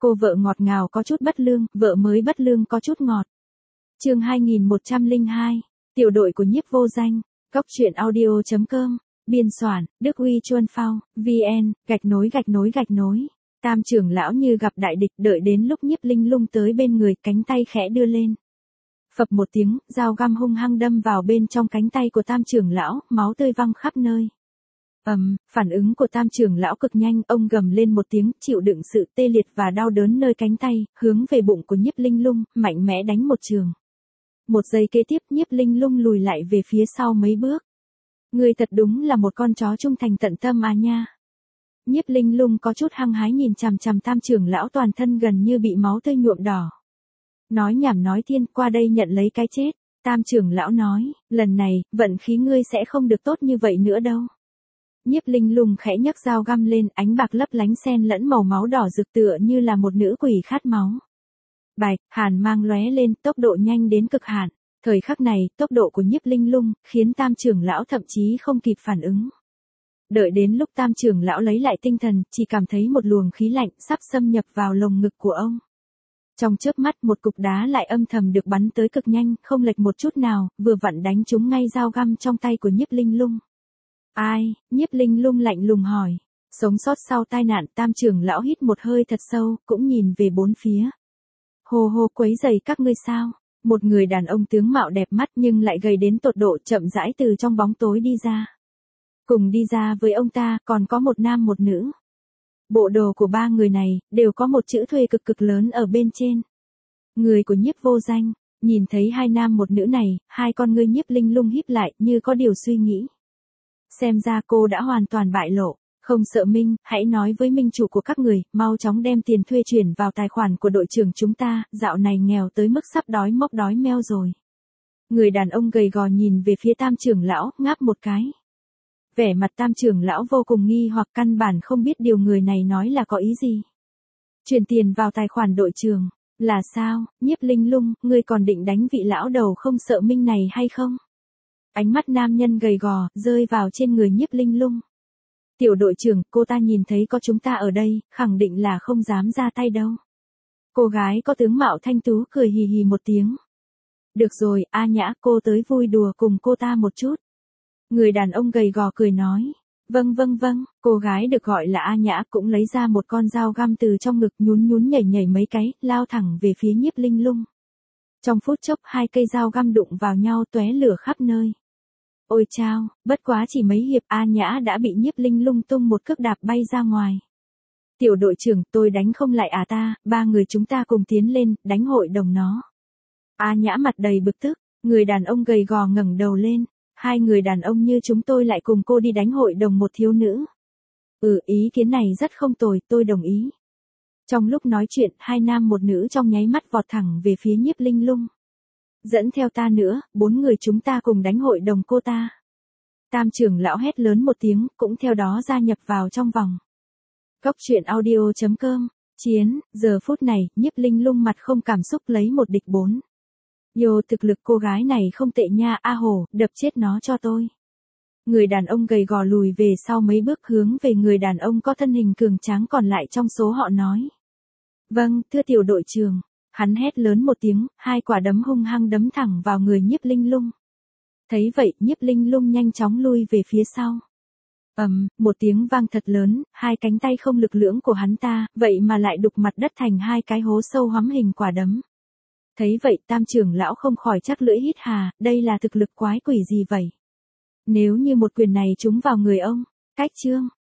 Cô vợ ngọt ngào có chút bất lương, vợ mới bất lương có chút ngọt. Chương 2102, tiểu đội của Nhiếp Vô Danh, góc truyện audio.com, biên soạn, Đức Uy Chuân Phao, VN, gạch nối. Tam trưởng lão như gặp đại địch, đợi đến lúc Nhiếp Linh Lung tới bên người, cánh tay khẽ đưa lên. Phập một tiếng, dao găm hung hăng đâm vào bên trong cánh tay của tam trưởng lão, máu tươi văng khắp nơi. Phản ứng của tam trưởng lão cực nhanh, ông gầm lên một tiếng, chịu đựng sự tê liệt và đau đớn nơi cánh tay, hướng về bụng của Nhiếp Linh Lung, mạnh mẽ đánh một trường. Một giây kế tiếp, Nhiếp Linh Lung lùi lại về phía sau mấy bước. Ngươi thật đúng là một con chó trung thành tận tâm à nha. Nhiếp Linh Lung có chút hăng hái nhìn chằm chằm tam trưởng lão toàn thân gần như bị máu tươi nhuộm đỏ. Nói nhảm nói thiên, qua đây nhận lấy cái chết. Tam trưởng lão nói, lần này, vận khí ngươi sẽ không được tốt như vậy nữa đâu. Nhiếp Linh Lung khẽ nhấc dao găm lên, ánh bạc lấp lánh xen lẫn màu máu đỏ rực tựa như là một nữ quỷ khát máu. Bạch, hàn mang lóe lên, tốc độ nhanh đến cực hạn. Thời khắc này, tốc độ của Nhiếp Linh Lung khiến tam trưởng lão thậm chí không kịp phản ứng. Đợi đến lúc tam trưởng lão lấy lại tinh thần, chỉ cảm thấy một luồng khí lạnh sắp xâm nhập vào lồng ngực của ông. Trong chớp mắt, một cục đá lại âm thầm được bắn tới cực nhanh, không lệch một chút nào, vừa vặn đánh trúng ngay dao găm trong tay của Nhiếp Linh Lung. Ai? Nhiếp Linh Lung lạnh lùng hỏi. Sống sót sau tai nạn, tam trưởng lão hít một hơi thật sâu, cũng nhìn về bốn phía. Hồ hồ, quấy rầy các ngươi sao? Một người đàn ông tướng mạo đẹp mắt nhưng lại gầy đến tột độ, chậm rãi từ trong bóng tối đi ra. Cùng đi ra với ông ta, còn có một nam một nữ. Bộ đồ của ba người này, đều có một chữ thuê cực lớn ở bên trên. Người của Nhiếp Vô Danh, nhìn thấy hai nam một nữ này, hai con ngươi Nhiếp Linh Lung híp lại, như có điều suy nghĩ. Xem ra cô đã hoàn toàn bại lộ. Không sợ Minh, hãy nói với minh chủ của các người, mau chóng đem tiền thuê chuyển vào tài khoản của đội trưởng chúng ta, dạo này nghèo tới mức sắp đói mốc đói meo rồi. Người đàn ông gầy gò nhìn về phía tam trưởng lão, ngáp một cái. Vẻ mặt tam trưởng lão vô cùng nghi hoặc căn bản không biết điều người này nói là có ý gì. Chuyển tiền vào tài khoản đội trưởng, là sao? Nhiếp Linh Lung, ngươi còn định đánh vị lão đầu không sợ Minh này hay không? Ánh mắt nam nhân gầy gò, rơi vào trên người Nhiếp Linh Lung. Tiểu đội trưởng, cô ta nhìn thấy có chúng ta ở đây, khẳng định là không dám ra tay đâu. Cô gái có tướng mạo thanh tú cười hì hì một tiếng. Được rồi, A Nhã, cô tới vui đùa cùng cô ta một chút. Người đàn ông gầy gò cười nói. Vâng, cô gái được gọi là A Nhã cũng lấy ra một con dao găm từ trong ngực, nhún nhảy mấy cái, lao thẳng về phía Nhiếp Linh Lung. Trong phút chốc, hai cây dao găm đụng vào nhau tóe lửa khắp nơi. Ôi chao, bất quá chỉ mấy hiệp, A Nhã đã bị Nhiếp Linh Lung tung một cước đạp bay ra ngoài. Tiểu đội trưởng, tôi đánh không lại à ta, ba người chúng ta cùng tiến lên, đánh hội đồng nó. A Nhã mặt đầy bực tức, người đàn ông gầy gò ngẩng đầu lên. Hai người đàn ông như chúng tôi lại cùng cô đi đánh hội đồng một thiếu nữ. Ý kiến này rất không tồi, tôi đồng ý. Trong lúc nói chuyện, hai nam một nữ trong nháy mắt vọt thẳng về phía Nhiếp Linh Lung. Dẫn theo ta nữa, bốn người chúng ta cùng đánh hội đồng cô ta. Tam trưởng lão hét lớn một tiếng, cũng theo đó gia nhập vào trong vòng. Góc truyện audio.com, chiến, giờ phút này, Nhiếp Linh Lung mặt không cảm xúc lấy một địch bốn. Thực lực cô gái này không tệ nha, A Hổ, đập chết nó cho tôi. Người đàn ông gầy gò lùi về sau mấy bước hướng về người đàn ông có thân hình cường tráng còn lại trong số họ nói. Vâng, thưa tiểu đội trưởng. Hắn hét lớn một tiếng, hai quả đấm hung hăng đấm thẳng vào người Nhiếp Linh Lung. Thấy vậy, Nhiếp Linh Lung nhanh chóng lui về phía sau. Một tiếng vang thật lớn, hai cánh tay không lực lưỡng của hắn ta, vậy mà lại đục mặt đất thành hai cái hố sâu hoắm hình quả đấm. Thấy vậy, tam trưởng lão không khỏi chắc lưỡi hít hà, đây là thực lực quái quỷ gì vậy? Nếu như một quyền này trúng vào người ông, cách chương.